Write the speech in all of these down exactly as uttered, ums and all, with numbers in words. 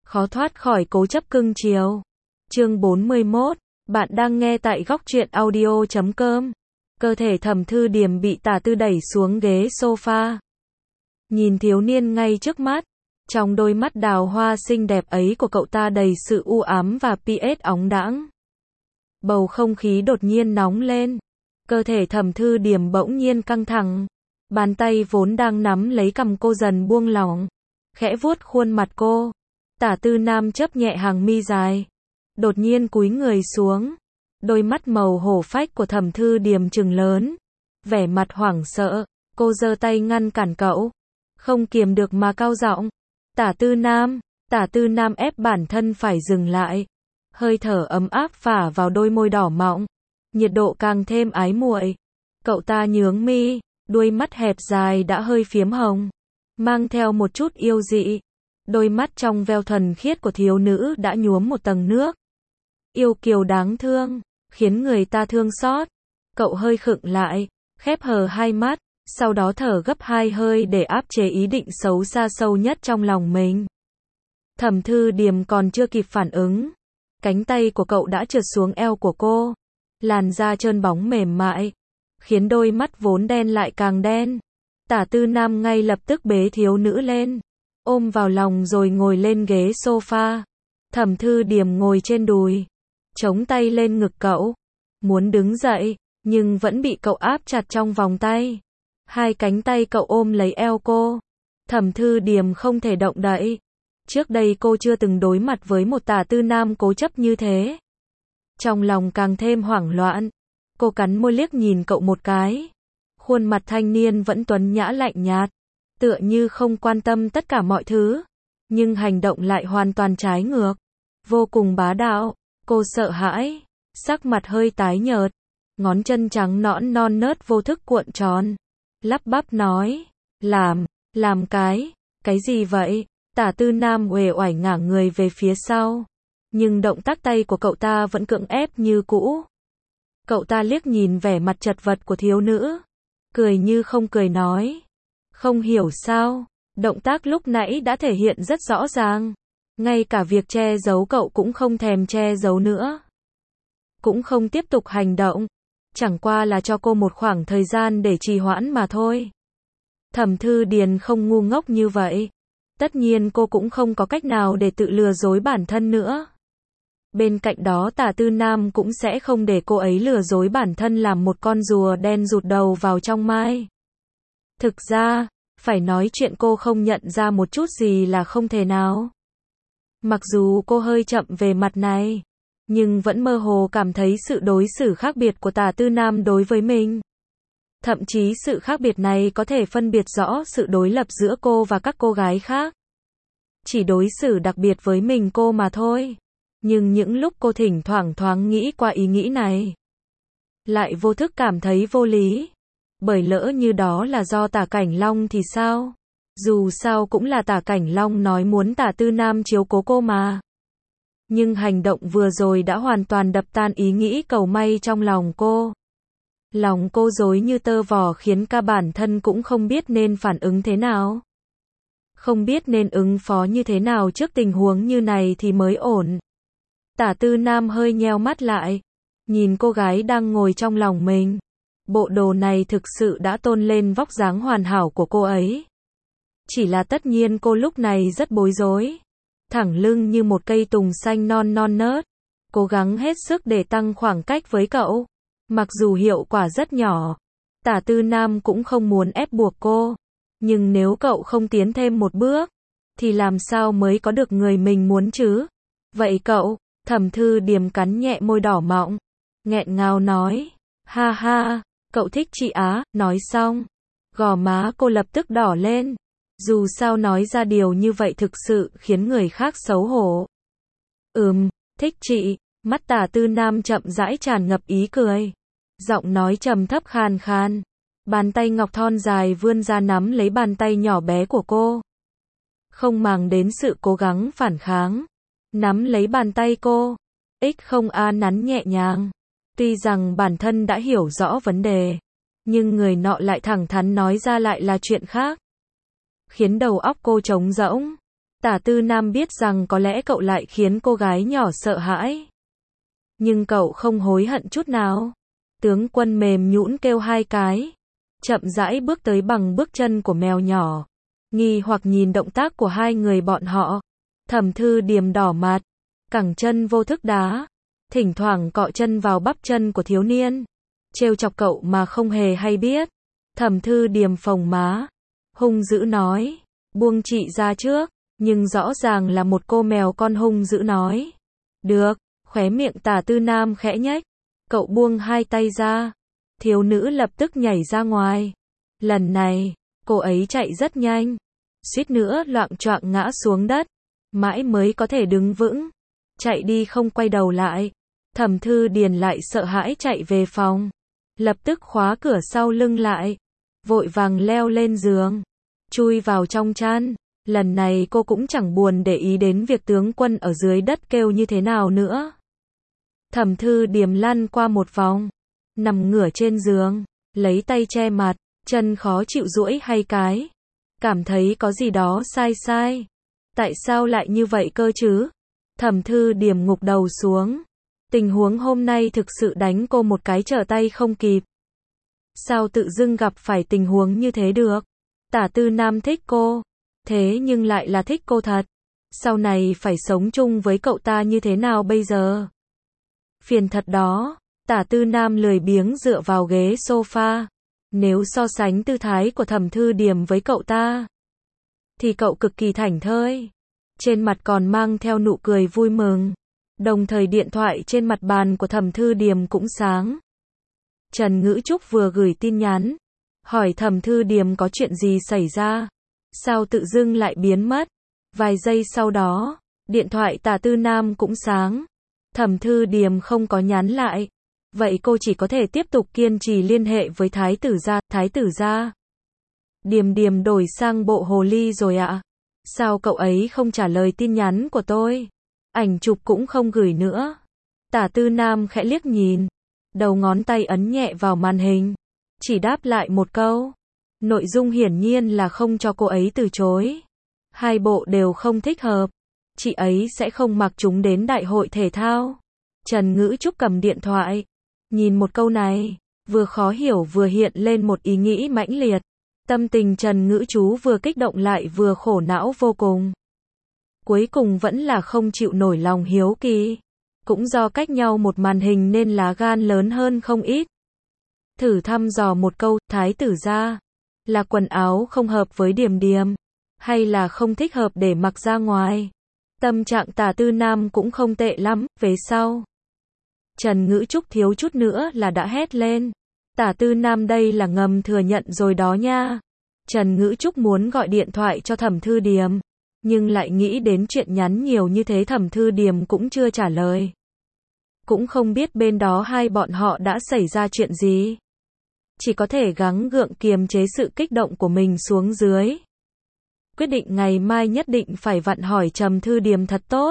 khó thoát khỏi cố chấp cưng chiều. Chương bốn mươi mốt, bạn đang nghe tại góc truyện audio chấm com. Cơ thể Thẩm Thư Điềm bị Tả Tư đẩy xuống ghế sofa. Nhìn thiếu niên ngay trước mắt, trong đôi mắt đào hoa xinh đẹp ấy của cậu ta đầy sự u ám và pê ét óng đãng. Bầu không khí đột nhiên nóng lên. Cơ thể Thẩm Thư Điềm bỗng nhiên căng thẳng. Bàn tay vốn đang nắm lấy cằm cô dần buông lỏng, khẽ vuốt khuôn mặt cô. Tả Tư Nam chớp nhẹ hàng mi dài, đột nhiên cúi người xuống. Đôi mắt màu hổ phách của Thẩm Thư Điềm trừng lớn, vẻ mặt hoảng sợ. Cô giơ tay ngăn cản cậu, không kiềm được mà cau giọng. Tả Tư Nam, Tả Tư Nam ép bản thân phải dừng lại. Hơi thở ấm áp phả vào đôi môi đỏ mọng, nhiệt độ càng thêm ái muội. Cậu ta nhướng mi, đuôi mắt hẹp dài đã hơi phiếm hồng, mang theo một chút yêu dị. Đôi mắt trong veo thuần khiết của thiếu nữ đã nhuốm một tầng nước. Yêu kiều đáng thương, khiến người ta thương xót. Cậu hơi khựng lại, khép hờ hai mắt, sau đó thở gấp hai hơi để áp chế ý định xấu xa sâu nhất trong lòng mình. Thẩm Thư Điềm còn chưa kịp phản ứng, cánh tay của cậu đã trượt xuống eo của cô. Làn da trơn bóng mềm mại, khiến đôi mắt vốn đen lại càng đen. Tả Tư Nam ngay lập tức bế thiếu nữ lên, ôm vào lòng rồi ngồi lên ghế sofa. Thẩm Thư Điềm ngồi trên đùi, chống tay lên ngực cậu, muốn đứng dậy, nhưng vẫn bị cậu áp chặt trong vòng tay. Hai cánh tay cậu ôm lấy eo cô. Thẩm Thư Điềm không thể động đậy. Trước đây cô chưa từng đối mặt với một Tả Tư Nam cố chấp như thế. Trong lòng càng thêm hoảng loạn. Cô cắn môi liếc nhìn cậu một cái. Khuôn mặt thanh niên vẫn tuấn nhã lạnh nhạt, tựa như không quan tâm tất cả mọi thứ, nhưng hành động lại hoàn toàn trái ngược, vô cùng bá đạo. Cô sợ hãi, sắc mặt hơi tái nhợt, ngón chân trắng nõn non nớt vô thức cuộn tròn, lắp bắp nói, làm, làm cái, cái gì vậy? Tả Tư Nam uể oải ngả người về phía sau, nhưng động tác tay của cậu ta vẫn cưỡng ép như cũ. Cậu ta liếc nhìn vẻ mặt chật vật của thiếu nữ, cười như không cười nói, không hiểu sao, động tác lúc nãy đã thể hiện rất rõ ràng, ngay cả việc che giấu cậu cũng không thèm che giấu nữa, cũng không tiếp tục hành động, chẳng qua là cho cô một khoảng thời gian để trì hoãn mà thôi. Thẩm Thư Điềm không ngu ngốc như vậy, tất nhiên cô cũng không có cách nào để tự lừa dối bản thân nữa. Bên cạnh đó Tả Tư Nam cũng sẽ không để cô ấy lừa dối bản thân làm một con rùa đen rụt đầu vào trong mai. Thực ra, phải nói chuyện cô không nhận ra một chút gì là không thể nào. Mặc dù cô hơi chậm về mặt này, nhưng vẫn mơ hồ cảm thấy sự đối xử khác biệt của Tả Tư Nam đối với mình. Thậm chí sự khác biệt này có thể phân biệt rõ sự đối lập giữa cô và các cô gái khác. Chỉ đối xử đặc biệt với mình cô mà thôi. Nhưng những lúc cô thỉnh thoảng thoáng nghĩ qua ý nghĩ này, lại vô thức cảm thấy vô lý. Bởi lỡ như đó là do Tả Cảnh Long thì sao? Dù sao cũng là Tả Cảnh Long nói muốn Tả Tư Nam chiếu cố cô mà. Nhưng hành động vừa rồi đã hoàn toàn đập tan ý nghĩ cầu may trong lòng cô. Lòng cô rối như tơ vò khiến cả bản thân cũng không biết nên phản ứng thế nào. Không biết nên ứng phó như thế nào trước tình huống như này thì mới ổn. Tả Tư Nam hơi nheo mắt lại, nhìn cô gái đang ngồi trong lòng mình. Bộ đồ này thực sự đã tôn lên vóc dáng hoàn hảo của cô ấy. Chỉ là tất nhiên cô lúc này rất bối rối, thẳng lưng như một cây tùng xanh non non nớt, cố gắng hết sức để tăng khoảng cách với cậu. Mặc dù hiệu quả rất nhỏ, Tả Tư Nam cũng không muốn ép buộc cô, nhưng nếu cậu không tiến thêm một bước, thì làm sao mới có được người mình muốn chứ? Vậy cậu? Thẩm Thư Điềm cắn nhẹ môi đỏ mọng, nghẹn ngào nói, ha ha, cậu thích chị á. Nói xong, gò má cô lập tức đỏ lên, dù sao nói ra điều như vậy thực sự khiến người khác xấu hổ. Ừm, thích chị. Mắt Tả Tư Nam chậm rãi tràn ngập ý cười, giọng nói trầm thấp khàn khàn, bàn tay ngọc thon dài vươn ra nắm lấy bàn tay nhỏ bé của cô. Không màng đến sự cố gắng phản kháng, nắm lấy bàn tay cô, ích không a nắn nhẹ nhàng. Tuy rằng bản thân đã hiểu rõ vấn đề, nhưng người nọ lại thẳng thắn nói ra lại là chuyện khác, khiến đầu óc cô trống rỗng. Tả Tư Nam biết rằng có lẽ cậu lại khiến cô gái nhỏ sợ hãi. Nhưng cậu không hối hận chút nào. Tướng Quân mềm nhũn kêu hai cái, chậm rãi bước tới bằng bước chân của mèo nhỏ. Nghi hoặc nhìn động tác của hai người bọn họ. Thẩm Thư Điềm đỏ mặt, cẳng chân vô thức đá, thỉnh thoảng cọ chân vào bắp chân của thiếu niên, trêu chọc cậu mà không hề hay biết. Thẩm Thư Điềm phồng má, hung dữ nói, buông chị ra trước, nhưng rõ ràng là một cô mèo con hung dữ nói. Được, khóe miệng Tả Tư Nam khẽ nhếch, cậu buông hai tay ra, thiếu nữ lập tức nhảy ra ngoài. Lần này, cô ấy chạy rất nhanh, suýt nữa loạng choạng ngã xuống đất, mãi mới có thể đứng vững, chạy đi không quay đầu lại. Thẩm Thư Điền lại sợ hãi chạy về phòng, lập tức khóa cửa sau lưng lại, vội vàng leo lên giường, chui vào trong chăn. Lần này cô cũng chẳng buồn để ý đến việc tướng quân ở dưới đất kêu như thế nào nữa. Thẩm Thư Điềm lăn qua một vòng, nằm ngửa trên giường, lấy tay che mặt, chân khó chịu duỗi hai cái, cảm thấy có gì đó sai sai. Tại sao lại như vậy cơ chứ? Thẩm Thư Điềm ngục đầu xuống. Tình huống hôm nay thực sự đánh cô một cái trở tay không kịp. Sao tự dưng gặp phải tình huống như thế được? Tả Tư Nam thích cô, thế nhưng lại là thích cô thật. Sau này phải sống chung với cậu ta như thế nào bây giờ? Phiền thật đó. Tả Tư Nam lười biếng dựa vào ghế sofa. Nếu so sánh tư thái của Thẩm Thư Điềm với cậu ta, thì cậu cực kỳ thảnh thơi. Trên mặt còn mang theo nụ cười vui mừng. Đồng thời điện thoại trên mặt bàn của Thẩm Thư Điềm cũng sáng. Trần Ngữ Trúc vừa gửi tin nhắn, hỏi Thẩm Thư Điềm có chuyện gì xảy ra, sao tự dưng lại biến mất. Vài giây sau đó, điện thoại Tả Tư Nam cũng sáng. Thẩm Thư Điềm không có nhắn lại. Vậy cô chỉ có thể tiếp tục kiên trì liên hệ với Thái tử gia. Thái tử gia, Điềm Điềm đổi sang bộ hồ ly rồi ạ. À? Sao cậu ấy không trả lời tin nhắn của tôi? Ảnh chụp cũng không gửi nữa. Tả Tư Nam khẽ liếc nhìn, đầu ngón tay ấn nhẹ vào màn hình, chỉ đáp lại một câu. Nội dung hiển nhiên là không cho cô ấy từ chối. Hai bộ đều không thích hợp, chị ấy sẽ không mặc chúng đến đại hội thể thao. Trần Ngữ Trúc cầm điện thoại, nhìn một câu này, vừa khó hiểu vừa hiện lên một ý nghĩ mãnh liệt. Tâm tình Trần Ngữ Chú vừa kích động lại vừa khổ não vô cùng. Cuối cùng vẫn là không chịu nổi lòng hiếu kỳ. Cũng do cách nhau một màn hình nên lá gan lớn hơn không ít. Thử thăm dò một câu, Thái tử gia, là quần áo không hợp với Điềm Điềm, hay là không thích hợp để mặc ra ngoài? Tâm trạng Tả Tư Nam cũng không tệ lắm. Về sau, Trần Ngữ Trúc thiếu chút nữa là đã hét lên. Tả Tư Nam đây là ngầm thừa nhận rồi đó nha. Trần Ngữ Trúc muốn gọi điện thoại cho Thẩm Thư Điềm, nhưng lại nghĩ đến chuyện nhắn nhiều như thế Thẩm Thư Điềm cũng chưa trả lời. Cũng không biết bên đó hai bọn họ đã xảy ra chuyện gì. Chỉ có thể gắng gượng kiềm chế sự kích động của mình xuống dưới. Quyết định ngày mai nhất định phải vặn hỏi Trầm Thư Điềm thật tốt.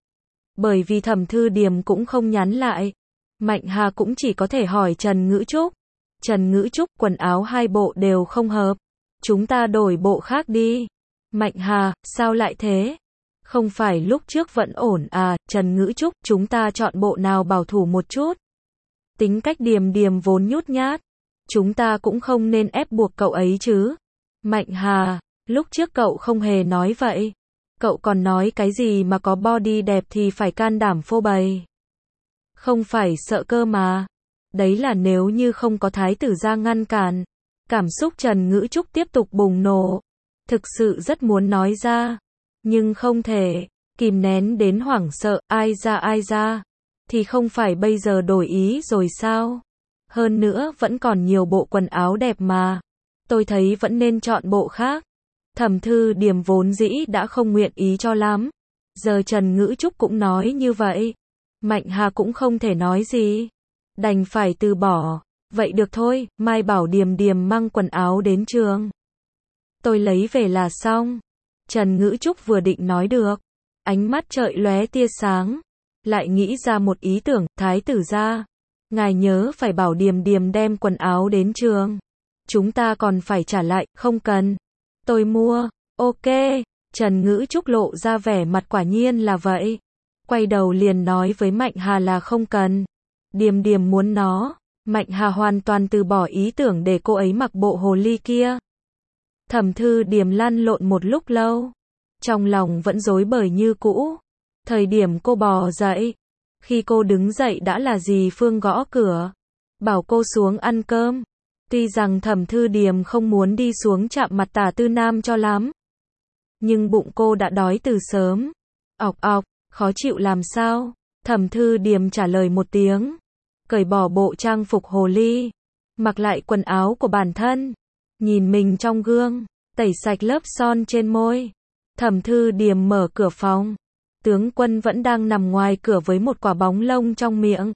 Bởi vì Thẩm Thư Điềm cũng không nhắn lại, Mạnh Hà cũng chỉ có thể hỏi Trần Ngữ Trúc. Trần Ngữ Trúc, quần áo hai bộ đều không hợp, chúng ta đổi bộ khác đi. Mạnh Hà, sao lại thế? Không phải lúc trước vẫn ổn à? Trần Ngữ Trúc, chúng ta chọn bộ nào bảo thủ một chút. Tính cách Điềm Điềm vốn nhút nhát, chúng ta cũng không nên ép buộc cậu ấy chứ. Mạnh Hà, lúc trước cậu không hề nói vậy. Cậu còn nói cái gì mà có body đẹp thì phải can đảm phô bày. Không phải sợ cơ mà. Đấy là nếu như không có Thái tử gia ngăn cản. Cảm xúc Trần Ngữ Trúc tiếp tục bùng nổ. Thực sự rất muốn nói ra, nhưng không thể, kìm nén đến hoảng sợ. Ai ra ai ra, thì không phải bây giờ đổi ý rồi sao? Hơn nữa vẫn còn nhiều bộ quần áo đẹp mà. Tôi thấy vẫn nên chọn bộ khác. Thẩm Thư Điềm vốn dĩ đã không nguyện ý cho lắm. Giờ Trần Ngữ Trúc cũng nói như vậy. Mạnh Hà cũng không thể nói gì. Đành phải từ bỏ. Vậy được thôi, mai bảo Điềm Điềm mang quần áo đến trường. Tôi lấy về là xong. Trần Ngữ Trúc vừa định nói được, ánh mắt chợt lóe tia sáng. Lại nghĩ ra một ý tưởng, Thái tử gia, ngài nhớ phải bảo Điềm Điềm đem quần áo đến trường. Chúng ta còn phải trả lại, không cần. Tôi mua, ok. Trần Ngữ Trúc lộ ra vẻ mặt quả nhiên là vậy. Quay đầu liền nói với Mạnh Hà là không cần. Điềm Điềm muốn nó. Mạnh Hà hoàn toàn từ bỏ ý tưởng để cô ấy mặc bộ hồ ly kia. Thẩm Thư Điềm lăn lộn một lúc lâu. Trong lòng vẫn rối bời như cũ. Thời điểm cô bò dậy. Khi cô đứng dậy đã là dì Phương gõ cửa. Bảo cô xuống ăn cơm. Tuy rằng Thẩm Thư Điềm không muốn đi xuống chạm mặt Tả Tư Nam cho lắm. Nhưng bụng cô đã đói từ sớm. Ọc ọc, khó chịu làm sao? Thẩm Thư Điềm trả lời một tiếng. Cởi bỏ bộ trang phục hồ ly. Mặc lại quần áo của bản thân. Nhìn mình trong gương. Tẩy sạch lớp son trên môi. Thẩm Thư Điềm mở cửa phòng. Tướng Quân vẫn đang nằm ngoài cửa với một quả bóng lông trong miệng.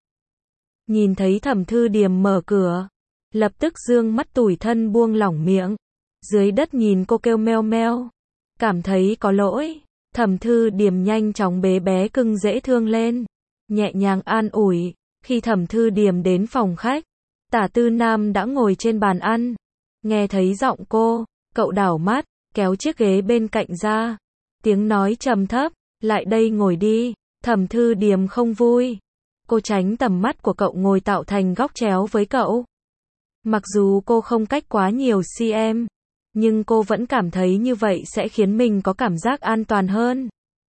Nhìn thấy Thẩm Thư Điềm mở cửa. Lập tức dương mắt tủi thân buông lỏng miệng. Dưới đất nhìn cô kêu meo meo. Cảm thấy có lỗi. Thẩm Thư Điềm nhanh chóng bế bé cưng dễ thương lên. Nhẹ nhàng an ủi. Khi Thẩm Thư Điềm đến phòng khách. Tả Tư Nam đã ngồi trên bàn ăn. Nghe thấy giọng cô. Cậu đảo mắt. Kéo chiếc ghế bên cạnh ra. Tiếng nói trầm thấp. Lại đây ngồi đi. Thẩm Thư Điềm không vui. Cô tránh tầm mắt của cậu ngồi tạo thành góc chéo với cậu. Mặc dù cô không cách quá nhiều cm. Nhưng cô vẫn cảm thấy như vậy sẽ khiến mình có cảm giác an toàn hơn.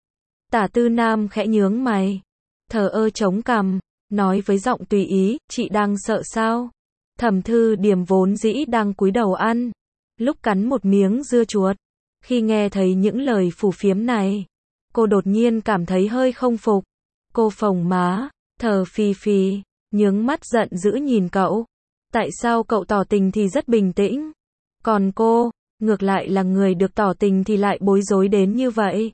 Tả Tư Nam khẽ nhướng mày. Thờ ơ chống cằm. Nói với giọng tùy ý. Chị đang sợ sao? Thẩm Thư Điềm vốn dĩ đang cúi đầu ăn. Lúc cắn một miếng dưa chuột. Khi nghe thấy những lời phù phiếm này. Cô đột nhiên cảm thấy hơi không phục. Cô phồng má. Thở phì phì. Nhướng mắt giận dữ nhìn cậu. Tại sao cậu tỏ tình thì rất bình tĩnh. Còn cô, ngược lại là người được tỏ tình thì lại bối rối đến như vậy.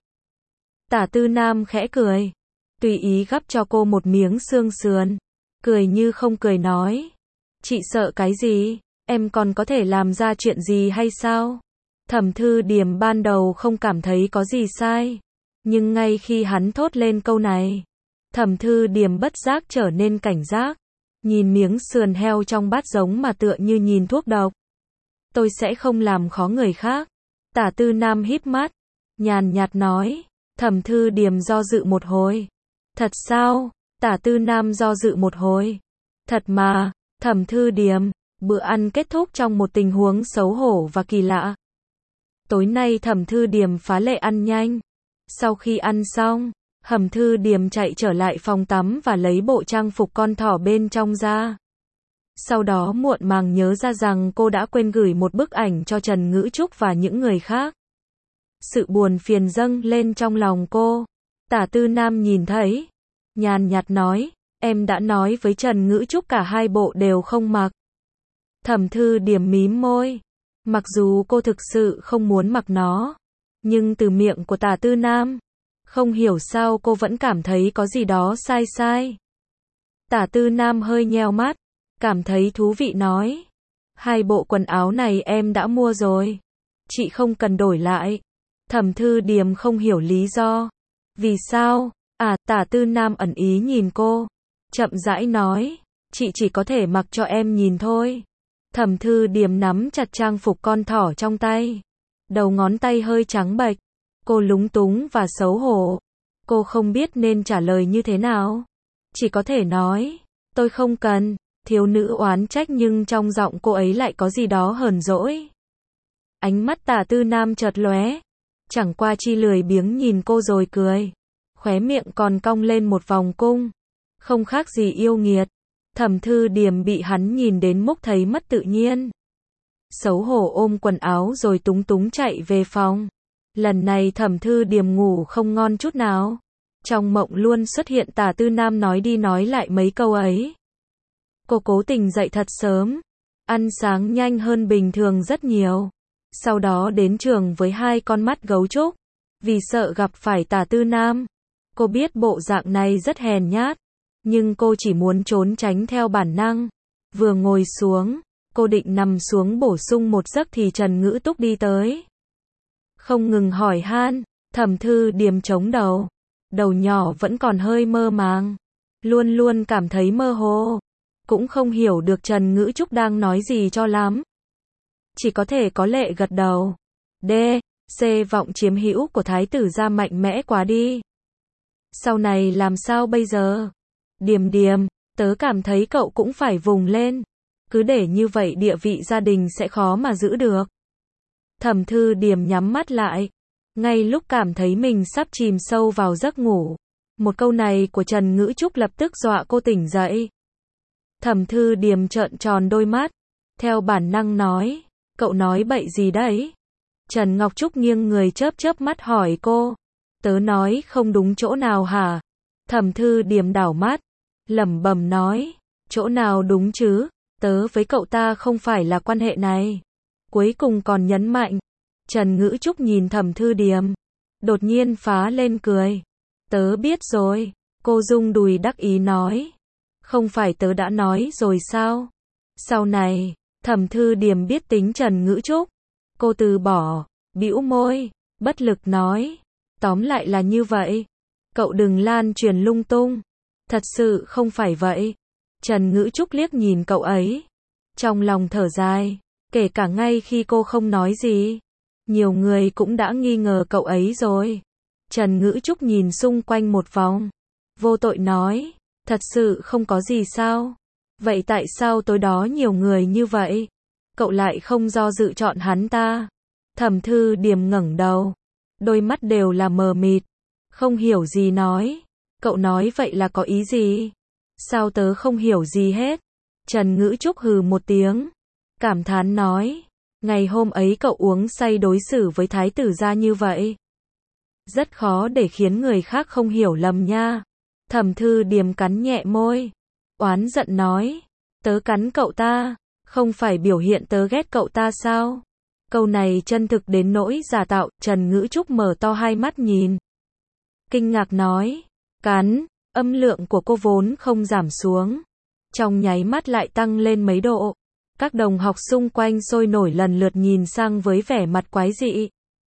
Tả Tư Nam khẽ cười. Tùy ý gắp cho cô một miếng xương sườn. Cười như không cười nói. Chị sợ cái gì? Em còn có thể làm ra chuyện gì hay sao? Thẩm Thư Điềm ban đầu không cảm thấy có gì sai. Nhưng ngay khi hắn thốt lên câu này. Thẩm Thư Điềm bất giác trở nên cảnh giác. Nhìn miếng sườn heo trong bát giống mà tựa như nhìn thuốc độc. Tôi sẽ không làm khó người khác. Tả Tư Nam híp mắt. Nhàn nhạt nói. Thẩm Thư Điềm do dự một hồi. Thật sao? Tả Tư Nam do dự một hồi. Thật mà. Thẩm Thư Điềm. Bữa ăn kết thúc trong một tình huống xấu hổ và kỳ lạ. Tối nay Thẩm Thư Điềm phá lệ ăn nhanh. Sau khi ăn xong, Thẩm Thư Điềm chạy trở lại phòng tắm và lấy bộ trang phục con thỏ bên trong ra. Sau đó muộn màng nhớ ra rằng cô đã quên gửi một bức ảnh cho Trần Ngữ Trúc và những người khác. Sự buồn phiền dâng lên trong lòng cô. Tả Tư Nam nhìn thấy. Nhàn nhạt nói, em đã nói với Trần Ngữ Trúc cả hai bộ đều không mặc. Thẩm Thư Điềm mím môi. Mặc dù cô thực sự không muốn mặc nó. Nhưng từ miệng của Tả Tư Nam. Không hiểu sao cô vẫn cảm thấy có gì đó sai sai. Tả Tư Nam hơi nheo mắt. Cảm thấy thú vị nói. Hai bộ quần áo này em đã mua rồi. Chị không cần đổi lại. Thẩm Thư Điềm không hiểu lý do. Vì sao? À, Tả Tư Nam ẩn ý nhìn cô. Chậm rãi nói. Chị chỉ có thể mặc cho em nhìn thôi. Thẩm Thư Điềm nắm chặt trang phục con thỏ trong tay. Đầu ngón tay hơi trắng bệch. Cô lúng túng và xấu hổ. Cô không biết nên trả lời như thế nào. Chỉ có thể nói. Tôi không cần. Thiếu nữ oán trách nhưng trong giọng cô ấy lại có gì đó hờn dỗi. Ánh mắt Tả Tư Nam chợt lóe. Chẳng qua chi lười biếng nhìn cô rồi cười. Khóe miệng còn cong lên một vòng cung. Không khác gì yêu nghiệt. Thẩm Thư Điềm bị hắn nhìn đến mức thấy mất tự nhiên. Xấu hổ ôm quần áo rồi túng túng chạy về phòng. Lần này Thẩm Thư Điềm ngủ không ngon chút nào. Trong mộng luôn xuất hiện Tả Tư Nam nói đi nói lại mấy câu ấy. Cô cố tình dậy thật sớm. Ăn sáng nhanh hơn bình thường rất nhiều. Sau đó đến trường với hai con mắt gấu trúc. Vì sợ gặp phải Tả Tư Nam. Cô biết bộ dạng này rất hèn nhát. Nhưng cô chỉ muốn trốn tránh theo bản năng. Vừa ngồi xuống, cô định nằm xuống bổ sung một giấc thì Trần Ngữ Túc đi tới. Không ngừng hỏi han, Thẩm Thư Điềm chống đầu. Đầu nhỏ vẫn còn hơi mơ màng. Luôn luôn cảm thấy mơ hồ. Cũng không hiểu được Trần Ngữ Trúc đang nói gì cho lắm. Chỉ có thể có lệ gật đầu. D. Xê vọng chiếm hữu của thái tử gia mạnh mẽ quá đi. Sau này làm sao bây giờ? Điềm điềm, tớ cảm thấy cậu cũng phải vùng lên. Cứ để như vậy địa vị gia đình sẽ khó mà giữ được. Thẩm Thư Điềm nhắm mắt lại. Ngay lúc cảm thấy mình sắp chìm sâu vào giấc ngủ. Một câu này của Trần Ngữ Trúc lập tức dọa cô tỉnh dậy. Thẩm Thư Điềm trợn tròn đôi mắt. Theo bản năng nói. Cậu nói bậy gì đấy? Trần Ngọc Trúc nghiêng người chớp chớp mắt hỏi cô. Tớ nói không đúng chỗ nào hả? Thẩm Thư Điềm đảo mắt. Lẩm bẩm nói. Chỗ nào đúng chứ? Tớ với cậu ta không phải là quan hệ này. Cuối cùng còn nhấn mạnh. Trần Ngữ Trúc nhìn Thẩm Thư Điềm. Đột nhiên phá lên cười. Tớ biết rồi. Cô rung đùi đắc ý nói. Không phải tớ đã nói rồi sao? Sau này, Thẩm Thư Điềm biết tính Trần Ngữ Trúc. Cô từ bỏ, bĩu môi, bất lực nói. Tóm lại là như vậy. Cậu đừng lan truyền lung tung. Thật sự không phải vậy. Trần Ngữ Trúc liếc nhìn cậu ấy. Trong lòng thở dài. Kể cả ngay khi cô không nói gì. Nhiều người cũng đã nghi ngờ cậu ấy rồi. Trần Ngữ Trúc nhìn xung quanh một vòng. Vô tội nói. Thật sự không có gì sao? Vậy tại sao tối đó nhiều người như vậy? Cậu lại không do dự chọn hắn ta? Thẩm Thư Điềm ngẩng đầu. Đôi mắt đều là mờ mịt. Không hiểu gì nói. Cậu nói vậy là có ý gì? Sao tớ không hiểu gì hết? Trần Ngữ Trúc hừ một tiếng. Cảm thán nói. Ngày hôm ấy cậu uống say đối xử với thái tử gia như vậy. Rất khó để khiến người khác không hiểu lầm nha. Thẩm Thư Điềm cắn nhẹ môi. Oán giận nói. Tớ cắn cậu ta. Không phải biểu hiện tớ ghét cậu ta sao? Câu này chân thực đến nỗi giả tạo. Trần Ngữ Trúc mở to hai mắt nhìn. Kinh ngạc nói. Cắn. Âm lượng của cô vốn không giảm xuống. Trong nháy mắt lại tăng lên mấy độ. Các đồng học xung quanh sôi nổi lần lượt nhìn sang với vẻ mặt quái dị.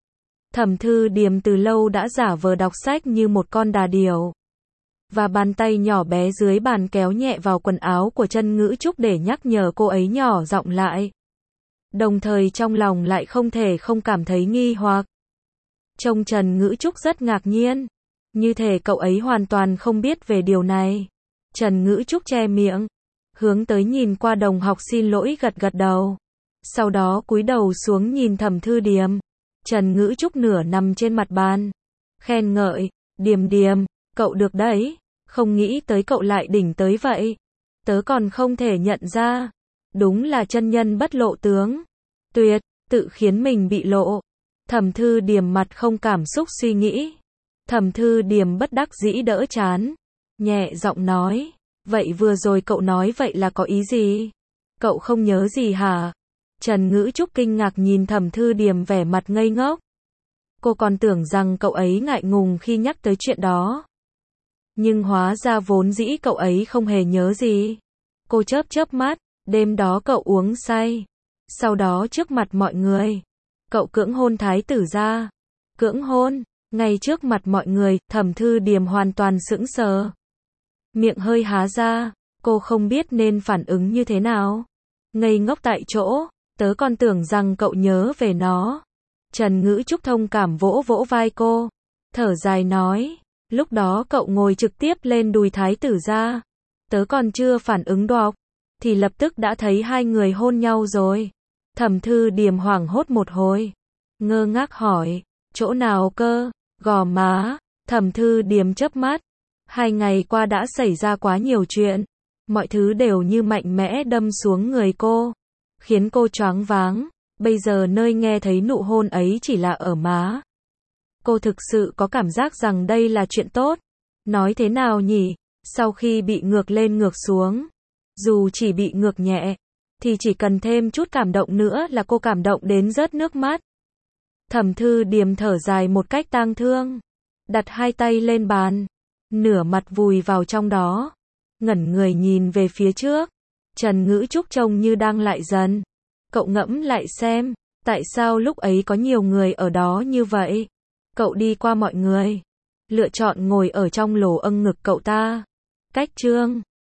Thẩm Thư Điềm từ lâu đã giả vờ đọc sách như một con đà điểu. Và bàn tay nhỏ bé dưới bàn kéo nhẹ vào quần áo của Trần Ngữ Trúc để nhắc nhở cô ấy nhỏ giọng lại. Đồng thời trong lòng lại không thể không cảm thấy nghi hoặc. Trông Trần Ngữ Trúc rất ngạc nhiên. Như thể cậu ấy hoàn toàn không biết về điều này. Trần Ngữ Trúc che miệng. Hướng tới nhìn qua đồng học xin lỗi gật gật đầu. Sau đó cúi đầu xuống nhìn Thẩm Thư Điềm. Trần Ngữ Trúc nửa nằm trên mặt bàn. Khen ngợi. Điềm Điềm, cậu được đấy. Không nghĩ tới cậu lại đỉnh tới vậy. Tớ còn không thể nhận ra. Đúng là chân nhân bất lộ tướng. Tuyệt, tự khiến mình bị lộ. Thẩm Thư Điềm mặt không cảm xúc suy nghĩ. Thẩm Thư Điềm bất đắc dĩ đỡ chán. Nhẹ giọng nói. Vậy vừa rồi cậu nói vậy là có ý gì? Cậu không nhớ gì hả? Trần Ngữ Trúc kinh ngạc nhìn Thẩm Thư Điềm vẻ mặt ngây ngốc. Cô còn tưởng rằng cậu ấy ngại ngùng khi nhắc tới chuyện đó. Nhưng hóa ra vốn dĩ cậu ấy không hề nhớ gì. Cô chớp chớp mắt. Đêm đó cậu uống say. Sau đó trước mặt mọi người. Cậu cưỡng hôn thái tử gia. Cưỡng hôn. Ngay trước mặt mọi người. Thẩm Thư Điềm hoàn toàn sững sờ. Miệng hơi há ra. Cô không biết nên phản ứng như thế nào. Ngây ngốc tại chỗ. Tớ còn tưởng rằng cậu nhớ về nó. Trần Ngữ Trúc thông cảm vỗ vỗ vai cô. Thở dài nói. Lúc đó cậu ngồi trực tiếp lên đùi thái tử gia. Tớ còn chưa phản ứng đọc. Thì lập tức đã thấy hai người hôn nhau rồi. Thẩm Thư Điềm hoảng hốt một hồi. Ngơ ngác hỏi. Chỗ nào cơ? Gò má. Thẩm Thư Điềm chớp mắt. Hai ngày qua đã xảy ra quá nhiều chuyện. Mọi thứ đều như mạnh mẽ đâm xuống người cô. Khiến cô choáng váng. Bây giờ nơi nghe thấy nụ hôn ấy chỉ là ở má. Cô thực sự có cảm giác rằng đây là chuyện tốt. Nói thế nào nhỉ? Sau khi bị ngược lên ngược xuống. Dù chỉ bị ngược nhẹ. Thì chỉ cần thêm chút cảm động nữa là cô cảm động đến rớt nước mắt. Thẩm Thư Điềm thở dài một cách tang thương. Đặt hai tay lên bàn. Nửa mặt vùi vào trong đó. Ngẩn người nhìn về phía trước. Trần Ngữ Trúc trông như đang lại dần. Cậu ngẫm lại xem. Tại sao lúc ấy có nhiều người ở đó như vậy? Cậu đi qua mọi người. Lựa chọn ngồi ở trong lỗ âng ngực cậu ta. Cách chương